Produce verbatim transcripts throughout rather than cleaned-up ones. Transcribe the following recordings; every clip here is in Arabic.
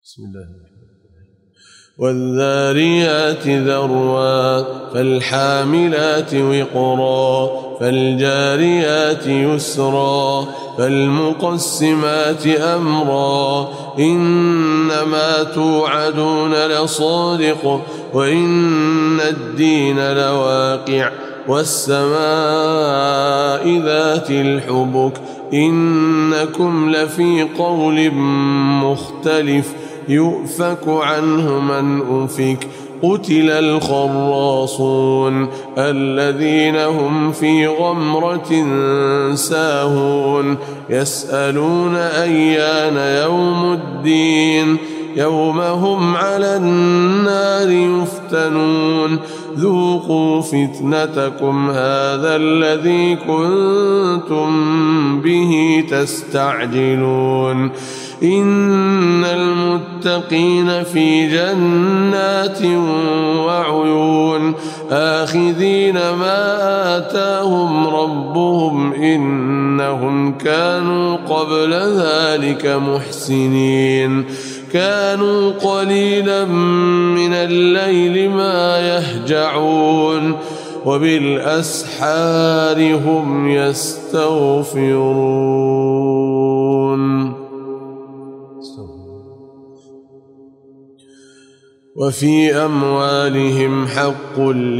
بسم الله والذاريات ذروا فالحاملات وقرا فالجاريات يسرا فالمقسمات أمرا إنما توعدون لصادق وإن الدين لواقع والسماء ذات الحبك إنكم لفي قول مختلف يؤفك عنه من أفك قتل الخراصون الذين هم في غمرة ساهون يسألون أيان يوم الدين يوم هم على النار يفتنون ذوقوا فتنتكم هذا الذي كنتم به تستعجلون إن المتقين في جنات وعيون آخذين ما آتاهم ربهم إنهم كانوا قبل ذلك محسنين كانوا قليلا من الليل ما يهجعون وبالأسحار هم يستغفرون وفي أموالهم حق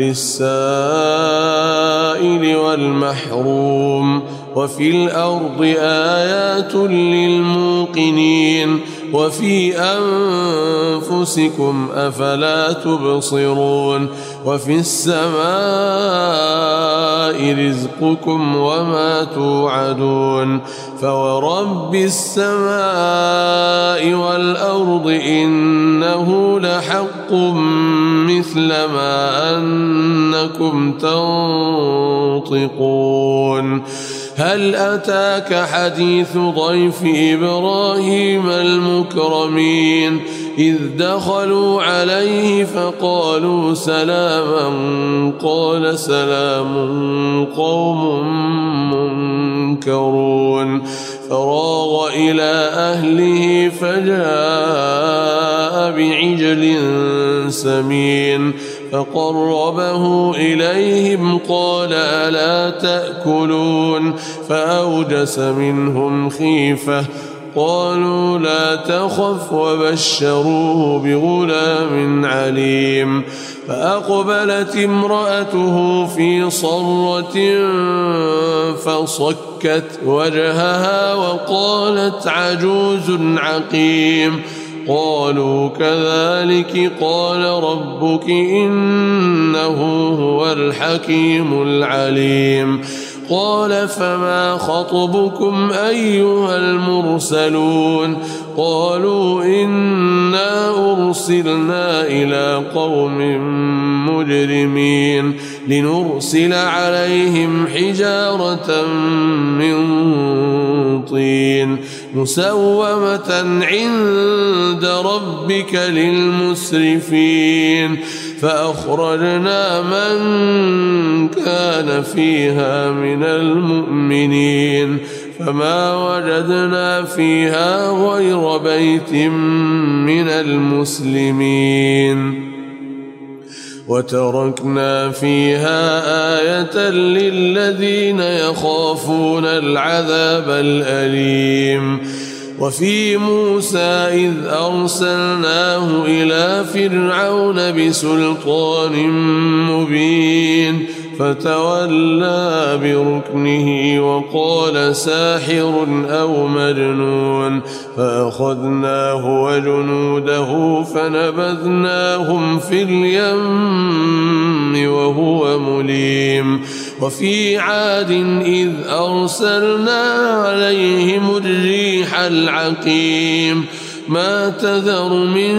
للسائل والمحروم وفي الأرض آيات للموقنين وفي أنفسكم أفلا تبصرون وفي السماء رزقكم وما توعدون فورب السماء والأرض إنه لحق مثل ما أنكم تنطقون هل أتاك حديث ضيف إبراهيم المكرمين إذ دخلوا عليه فقالوا سلاما قال سلام قوم منكرون فراغ إلى أهله فجاء بعجل سمين فقربه إليهم قال ألا تأكلون فأوجس منهم خيفة قالوا لا تخف وبشروه بغلام عليم فأقبلت امرأته في صرة فصكت وجهها وقالت عجوز عقيم قالوا كذلك قال ربك إنه هو الحكيم العليم قال فما خطبكم أيها المرسلون قالوا إنا أرسلنا إلى قوم مجرمين لنرسل عليهم حجارة من طين مسومة عند ربك للمسرفين فأخرجنا من كان فيها من المؤمنين فما وجدنا فيها غير بيت من المسلمين وتركنا فيها آية للذين يخافون العذاب الأليم وفي موسى إذ أرسلناه إلى فرعون بسلطان مبين فتولى بركنه وقال ساحر أو مجنون فأخذناه وجنوده فنبذناهم في اليم وهو مليم وفي عاد إذ أرسلنا عليهم الريح العقيم ما تذر من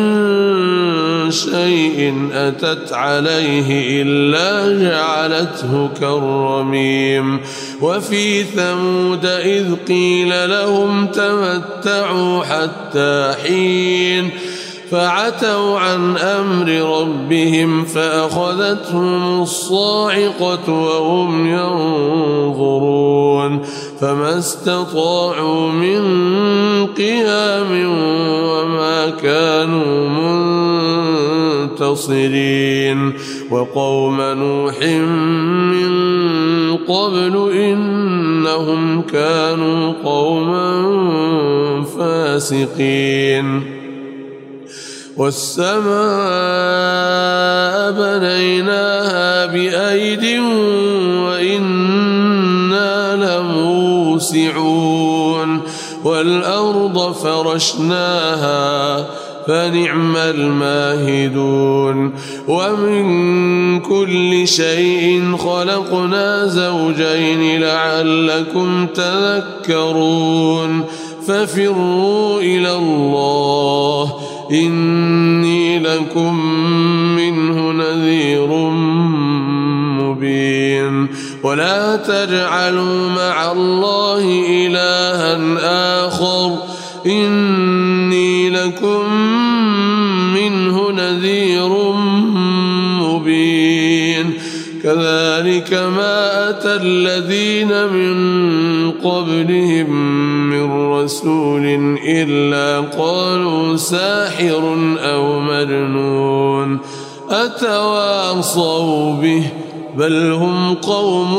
شيء أتت عليه إلا جعلته كالرميم وفي ثمود إذ قيل لهم تمتعوا حتى حين فعتوا عن أمر ربهم فأخذتهم الصاعقة وهم ينظرون فما استطاعوا من قيام وما ما كانوا منتصرين وقوم نوح من قبل إنهم كانوا قوما فاسقين والسماء بنيناها بأيد وإنا لموسعون والأرض فرشناها فنعم الماهدون ومن كل شيء خلقنا زوجين لعلكم تذكرون ففروا إلى الله إني لكم منه نذير مبين ولا تجعلوا مع الله إلها آخر إني لكم منه نذير مبين كذلك ما أتى الذين من قبلهم من رسول إلا قالوا ساحر أو مجنون أتواصوا به بل هم قوم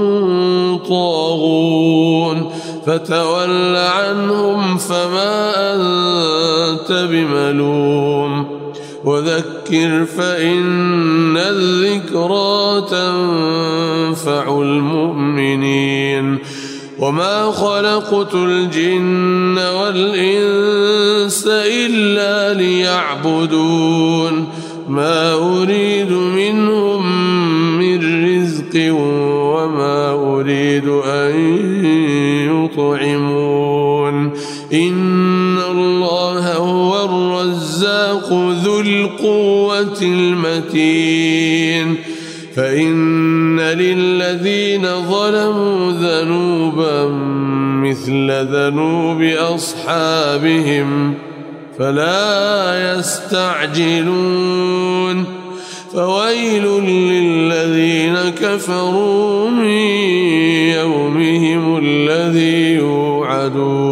طاغون فتول عنهم فما أنت بملوم وذكر فإن الذكرى تنفع المؤمنين وما خلقت الجن والإنس إلا ليعبدون ما أريد منهم من رزق وما أريد أن يطعمون إن الله هو الرزاق ذو القوة المتين فإن للذين ظلموا ذنوبا مثل ذنوب أصحابهم فلا يستعجلون فويل للذين كفروا من يومهم الذي يوعدون